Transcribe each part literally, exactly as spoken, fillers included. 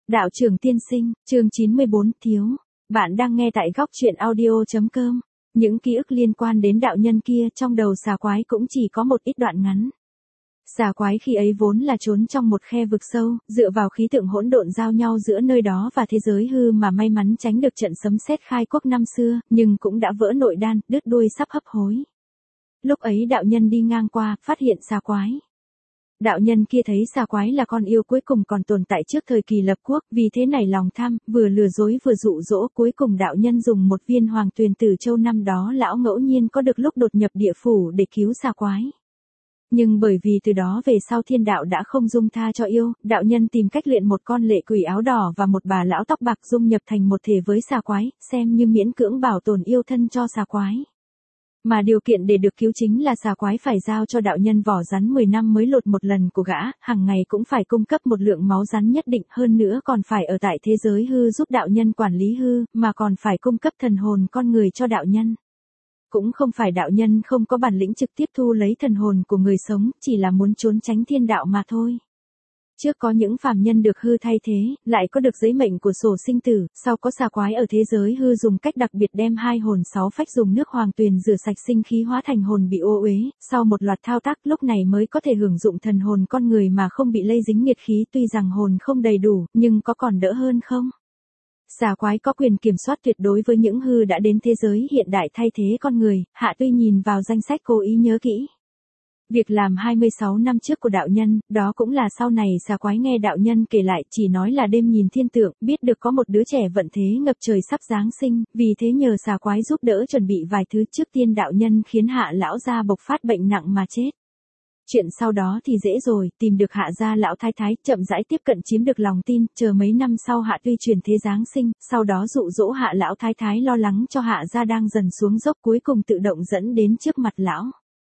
Đạo trưởng tiên sinh, chương chín mươi bốn, thiếu. Bạn đang nghe tại góc truyện audio chấm com. Những ký ức liên quan đến đạo nhân kia trong đầu xà quái cũng chỉ có một ít đoạn ngắn. Xà quái khi ấy vốn là trốn trong một khe vực sâu, dựa vào khí tượng hỗn độn giao nhau giữa nơi đó và thế giới hư mà may mắn tránh được trận sấm sét khai quốc năm xưa, nhưng cũng đã vỡ nội đan, đứt đuôi sắp hấp hối. Lúc ấy đạo nhân đi ngang qua, phát hiện xà quái. Đạo nhân kia thấy xà quái là con yêu cuối cùng còn tồn tại trước thời kỳ lập quốc, vì thế nảy lòng tham, vừa lừa dối vừa dụ dỗ, cuối cùng đạo nhân dùng một viên hoàng tuyền tử châu năm đó lão ngẫu nhiên có được lúc đột nhập địa phủ để cứu xà quái. Nhưng bởi vì từ đó về sau thiên đạo đã không dung tha cho yêu, đạo nhân tìm cách luyện một con lệ quỷ áo đỏ và một bà lão tóc bạc dung nhập thành một thể với xà quái, xem như miễn cưỡng bảo tồn yêu thân cho xà quái. Mà điều kiện để được cứu chính là xà quái phải giao cho đạo nhân vỏ rắn mười năm mới lột một lần của gã, hàng ngày cũng phải cung cấp một lượng máu rắn nhất định, hơn nữa còn phải ở tại thế giới hư giúp đạo nhân quản lý hư, mà còn phải cung cấp thần hồn con người cho đạo nhân. Cũng không phải đạo nhân không có bản lĩnh trực tiếp thu lấy thần hồn của người sống, chỉ là muốn trốn tránh thiên đạo mà thôi. Trước có những phàm nhân được hư thay thế, lại có được giấy mệnh của sổ sinh tử, sau có xà quái ở thế giới hư dùng cách đặc biệt đem hai hồn sáu phách dùng nước hoàng tuyền rửa sạch sinh khí hóa thành hồn bị ô uế, sau một loạt thao tác lúc này mới có thể hưởng dụng thần hồn con người mà không bị lây dính nghiệt khí, tuy rằng hồn không đầy đủ, nhưng có còn đỡ hơn không? Xà quái có quyền kiểm soát tuyệt đối với những hư đã đến thế giới hiện đại thay thế con người, Hạ Tuy nhìn vào danh sách cố ý nhớ kỹ. Việc làm hai mươi sáu năm trước của đạo nhân, đó cũng là sau này xà quái nghe đạo nhân kể lại, chỉ nói là đêm nhìn thiên tượng, biết được có một đứa trẻ vận thế ngập trời sắp giáng sinh, vì thế nhờ xà quái giúp đỡ chuẩn bị vài thứ, trước tiên đạo nhân khiến Hạ lão gia bộc phát bệnh nặng mà chết. Chuyện sau đó thì dễ rồi, tìm được Hạ gia lão thái thái, chậm rãi tiếp cận chiếm được lòng tin, chờ mấy năm sau Hạ Tuy chuyển thế giáng sinh, sau đó dụ dỗ Hạ lão thái thái lo lắng cho Hạ gia đang dần xuống dốc, cuối cùng tự động dẫn đến trước mặt lão.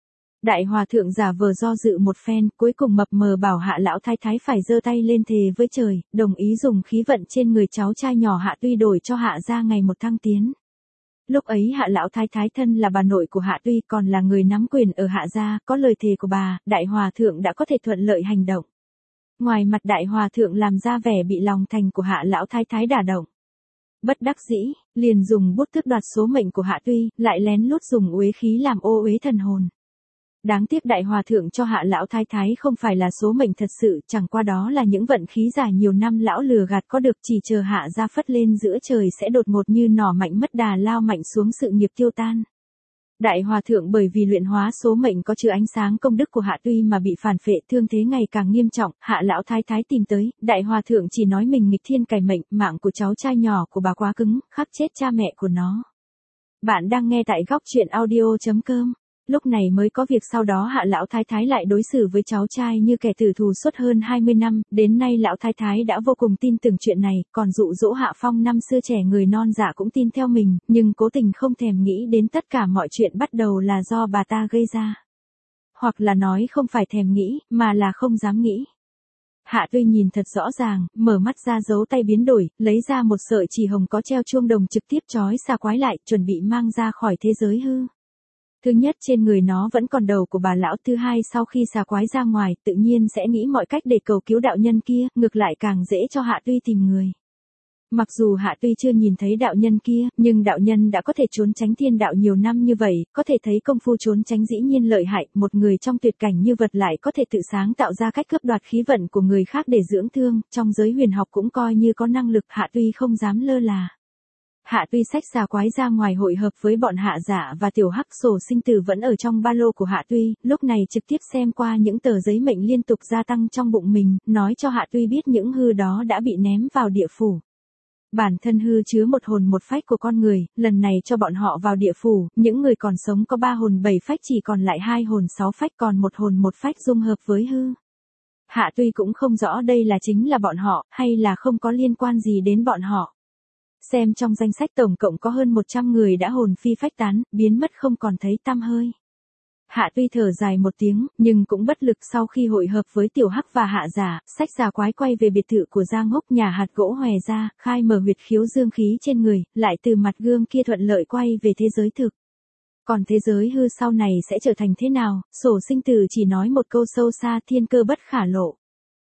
Đại hòa thượng giả vờ do dự một phen, cuối cùng mập mờ bảo Hạ lão thái thái phải giơ tay lên thề với trời, đồng ý dùng khí vận trên người cháu trai nhỏ Hạ Tuy đổi cho Hạ gia ngày một thăng tiến. Lúc ấy Hạ lão thái thái thân là bà nội của Hạ Tuy, còn là người nắm quyền ở Hạ gia, có lời thề của bà, đại hòa thượng đã có thể thuận lợi hành động. Ngoài mặt đại hòa thượng làm ra vẻ bị lòng thành của Hạ lão thái thái đả động. Bất đắc dĩ, liền dùng bút tước đoạt số mệnh của Hạ Tuy, lại lén lút dùng uế khí làm ô uế thần hồn. Đáng tiếc đại hòa thượng cho Hạ lão thái thái không phải là số mệnh thật sự, chẳng qua đó là những vận khí dài nhiều năm lão lừa gạt có được, chỉ chờ Hạ gia phất lên giữa trời sẽ đột ngột như nỏ mạnh mất đà lao mạnh xuống, sự nghiệp tiêu tan. Đại hòa thượng bởi vì luyện hóa số mệnh có chứa ánh sáng công đức của Hạ Tuy mà bị phản phệ, thương thế ngày càng nghiêm trọng, Hạ lão thái thái tìm tới, đại hòa thượng chỉ nói mình nghịch thiên cải mệnh, mạng của cháu trai nhỏ của bà quá cứng, khắc chết cha mẹ của nó. Bạn đang nghe tại góc truyện audio chấm com. Lúc này mới có việc sau đó Hạ lão thái thái lại đối xử với cháu trai như kẻ tử thù suốt hơn hai mươi năm, đến nay lão thái thái đã vô cùng tin tưởng chuyện này, còn dụ dỗ Hạ Phong năm xưa trẻ người non dạ cũng tin theo mình, nhưng cố tình không thèm nghĩ đến tất cả mọi chuyện bắt đầu là do bà ta gây ra. Hoặc là nói không phải thèm nghĩ, mà là không dám nghĩ. Hạ Tuy nhìn thật rõ ràng, mở mắt ra giấu tay biến đổi, lấy ra một sợi chỉ hồng có treo chuông đồng trực tiếp trói xà quái lại, chuẩn bị mang ra khỏi thế giới hư. Thứ nhất, trên người nó vẫn còn đầu của bà lão, thứ hai, sau khi xà quái ra ngoài, tự nhiên sẽ nghĩ mọi cách để cầu cứu đạo nhân kia, ngược lại càng dễ cho Hạ Tuy tìm người. Mặc dù Hạ Tuy chưa nhìn thấy đạo nhân kia, nhưng đạo nhân đã có thể trốn tránh thiên đạo nhiều năm như vậy, có thể thấy công phu trốn tránh dĩ nhiên lợi hại, một người trong tuyệt cảnh như vật lại có thể tự sáng tạo ra cách cướp đoạt khí vận của người khác để dưỡng thương, trong giới huyền học cũng coi như có năng lực, Hạ Tuy không dám lơ là. Hạ Tuy xách xà quái ra ngoài hội hợp với bọn Hạ giả và tiểu hắc, sổ sinh tử vẫn ở trong ba lô của Hạ Tuy, lúc này trực tiếp xem qua những tờ giấy mệnh liên tục gia tăng trong bụng mình, nói cho Hạ Tuy biết những hư đó đã bị ném vào địa phủ. Bản thân hư chứa một hồn một phách của con người, lần này cho bọn họ vào địa phủ, những người còn sống có ba hồn bảy phách chỉ còn lại hai hồn sáu phách, còn một hồn một phách dung hợp với hư. Hạ Tuy cũng không rõ đây là chính là bọn họ, hay là không có liên quan gì đến bọn họ. Xem trong danh sách tổng cộng có hơn một trăm người đã hồn phi phách tán, biến mất không còn thấy tăm hơi. Hạ Tuy thở dài một tiếng, nhưng cũng bất lực, sau khi hội hợp với tiểu hắc và Hạ giả, xách xà quái quay về biệt thự của Giang Húc, nhà hạt gỗ hòe ra, khai mở huyệt khiếu dương khí trên người, lại từ mặt gương kia thuận lợi quay về thế giới thực. Còn thế giới hư sau này sẽ trở thành thế nào, sổ sinh tử chỉ nói một câu sâu xa, thiên cơ bất khả lộ.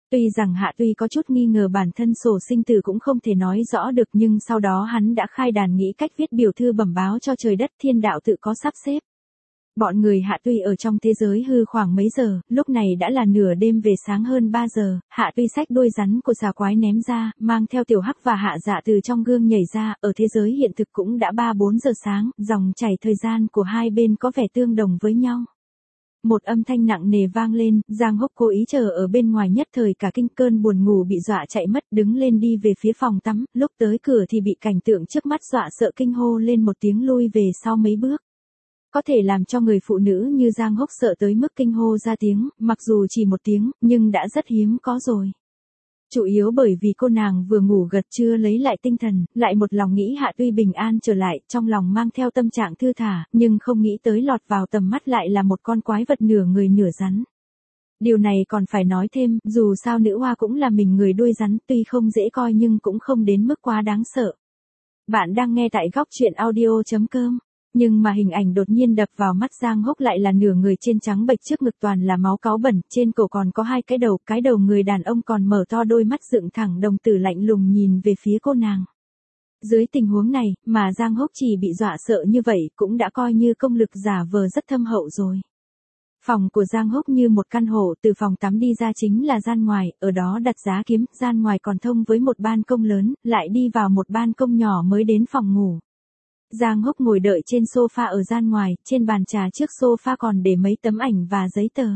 Tuy rằng Hạ Tuy có chút nghi ngờ bản thân sổ sinh tử cũng không thể nói rõ được, nhưng sau đó hắn đã khai đàn nghĩ cách viết biểu thư bẩm báo cho trời đất, thiên đạo tự có sắp xếp. Bọn người Hạ Tuy ở trong thế giới hư khoảng mấy giờ, lúc này đã là nửa đêm về sáng hơn ba giờ, Hạ Tuy xách đuôi rắn của xà quái ném ra, mang theo Tiểu Hắc và Hạ Dạ từ trong gương nhảy ra, ở thế giới hiện thực cũng đã ba bốn giờ sáng, dòng chảy thời gian của hai bên có vẻ tương đồng với nhau. Một âm thanh nặng nề vang lên, Giang Húc cố ý chờ ở bên ngoài, nhất thời cả kinh, cơn buồn ngủ bị dọa chạy mất, đứng lên đi về phía phòng tắm, lúc tới cửa thì bị cảnh tượng trước mắt dọa sợ kinh hô lên một tiếng, lui về sau mấy bước. Có thể làm cho người phụ nữ như Giang Húc sợ tới mức kinh hô ra tiếng, mặc dù chỉ một tiếng, nhưng đã rất hiếm có rồi. Chủ yếu bởi vì cô nàng vừa ngủ gật chưa lấy lại tinh thần, lại một lòng nghĩ Hạ Tuy bình an trở lại, trong lòng mang theo tâm trạng thư thả, nhưng không nghĩ tới lọt vào tầm mắt lại là một con quái vật nửa người nửa rắn. Điều này còn phải nói thêm, dù sao nữ hoa cũng là mình người đuôi rắn, tuy không dễ coi nhưng cũng không đến mức quá đáng sợ. Bạn đang nghe tại góc truyện audio chấm com. Nhưng mà hình ảnh đột nhiên đập vào mắt Giang Húc lại là nửa người trên trắng bệch, trước ngực toàn là máu cáu bẩn, trên cổ còn có hai cái đầu, cái đầu người đàn ông còn mở to đôi mắt dựng thẳng, đồng tử lạnh lùng nhìn về phía cô nàng. Dưới tình huống này, mà Giang Húc chỉ bị dọa sợ như vậy cũng đã coi như công lực giả vờ rất thâm hậu rồi. Phòng của Giang Húc như một căn hộ, từ phòng tắm đi ra chính là gian ngoài, ở đó đặt giá kiếm, gian ngoài còn thông với một ban công lớn, lại đi vào một ban công nhỏ mới đến phòng ngủ. Giang Húc ngồi đợi trên sofa ở gian ngoài, trên bàn trà trước sofa còn để mấy tấm ảnh và giấy tờ.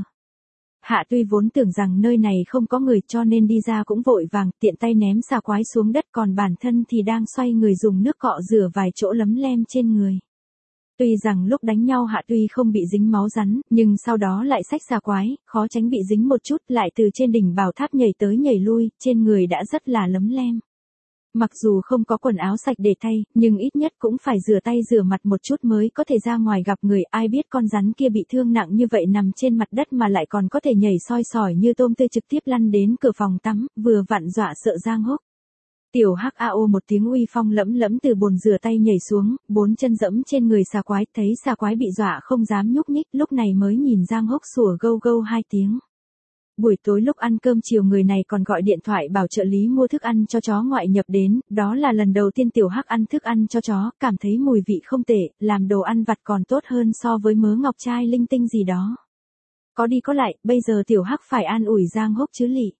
Hạ Tuy vốn tưởng rằng nơi này không có người cho nên đi ra cũng vội vàng, tiện tay ném xà quái xuống đất, còn bản thân thì đang xoay người dùng nước cọ rửa vài chỗ lấm lem trên người. Tuy rằng lúc đánh nhau Hạ Tuy không bị dính máu rắn, nhưng sau đó lại xách xà quái, khó tránh bị dính một chút, lại từ trên đỉnh bảo tháp nhảy tới nhảy lui, trên người đã rất là lấm lem. Mặc dù không có quần áo sạch để thay, nhưng ít nhất cũng phải rửa tay rửa mặt một chút mới có thể ra ngoài gặp người, ai biết con rắn kia bị thương nặng như vậy nằm trên mặt đất mà lại còn có thể nhảy soi sỏi như tôm tươi trực tiếp lăn đến cửa phòng tắm, vừa vặn dọa sợ Giang Húc. Tiểu Hắc a ô một tiếng uy phong lẫm lẫm từ bồn rửa tay nhảy xuống, bốn chân dẫm trên người xà quái, thấy xà quái bị dọa không dám nhúc nhích, lúc này mới nhìn Giang Húc sủa gâu gâu hai tiếng. Buổi tối lúc ăn cơm chiều người này còn gọi điện thoại bảo trợ lý mua thức ăn cho chó ngoại nhập đến, đó là lần đầu tiên Tiểu Hắc ăn thức ăn cho chó, cảm thấy mùi vị không tệ, làm đồ ăn vặt còn tốt hơn so với mớ ngọc trai linh tinh gì đó. Có đi có lại, bây giờ Tiểu Hắc phải an ủi Giang Húc chứ lị.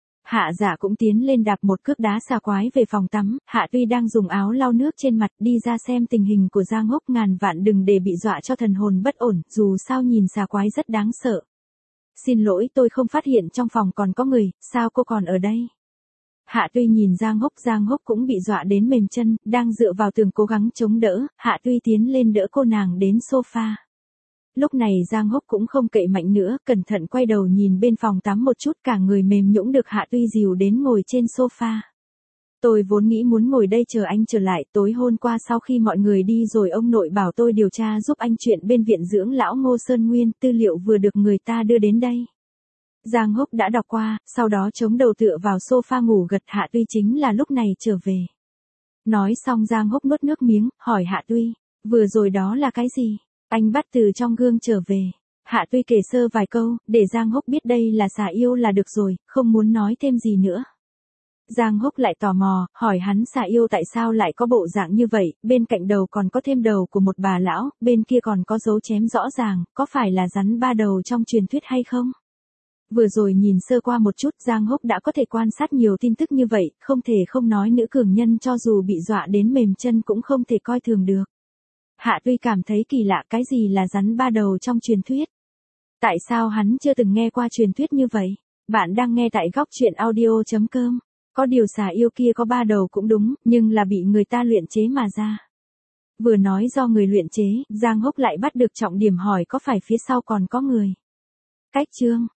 Hạ Dạ cũng tiến lên đạp một cước đá xà quái về phòng tắm, Hạ Tuy đang dùng áo lau nước trên mặt đi ra xem tình hình của Giang Húc, ngàn vạn đừng để bị dọa cho thần hồn bất ổn, dù sao nhìn xà quái rất đáng sợ. Xin lỗi, tôi không phát hiện trong phòng còn có người, sao cô còn ở đây? Hạ Tuy nhìn Giang Húc, Giang Húc cũng bị dọa đến mềm chân, đang dựa vào tường cố gắng chống đỡ, Hạ Tuy tiến lên đỡ cô nàng đến sofa. Lúc này Giang Húc cũng không cậy mạnh nữa, cẩn thận quay đầu nhìn bên phòng tắm một chút, cả người mềm nhũn được Hạ Tuy dìu đến ngồi trên sofa. Tôi vốn nghĩ muốn ngồi đây chờ anh trở lại, tối hôm qua sau khi mọi người đi rồi ông nội bảo tôi điều tra giúp anh chuyện bên viện dưỡng lão Ngô Sơn Nguyên, tư liệu vừa được người ta đưa đến đây. Giang Húc đã đọc qua, sau đó chống đầu tựa vào sofa ngủ gật. Hạ Tuy chính là lúc này trở về. Nói xong Giang Húc nuốt nước miếng, hỏi Hạ Tuy, vừa rồi đó là cái gì? Anh bắt từ trong gương trở về. Hạ Tuy kể sơ vài câu, để Giang Húc biết đây là xà yêu là được rồi, không muốn nói thêm gì nữa. Giang Húc lại tò mò, hỏi hắn xà yêu tại sao lại có bộ dạng như vậy, bên cạnh đầu còn có thêm đầu của một bà lão, bên kia còn có dấu chém rõ ràng, có phải là rắn ba đầu trong truyền thuyết hay không? Vừa rồi nhìn sơ qua một chút, Giang Húc đã có thể quan sát nhiều tin tức như vậy, không thể không nói nữ cường nhân cho dù bị dọa đến mềm chân cũng không thể coi thường được. Hạ Tuy cảm thấy kỳ lạ, cái gì là rắn ba đầu trong truyền thuyết? Tại sao hắn chưa từng nghe qua truyền thuyết như vậy? Bạn đang nghe tại góc truyện audio chấm com. Có điều xà yêu kia có ba đầu cũng đúng, nhưng là bị người ta luyện chế mà ra. Vừa nói do người luyện chế, Giang Húc lại bắt được trọng điểm, hỏi có phải phía sau còn có người. Cách chương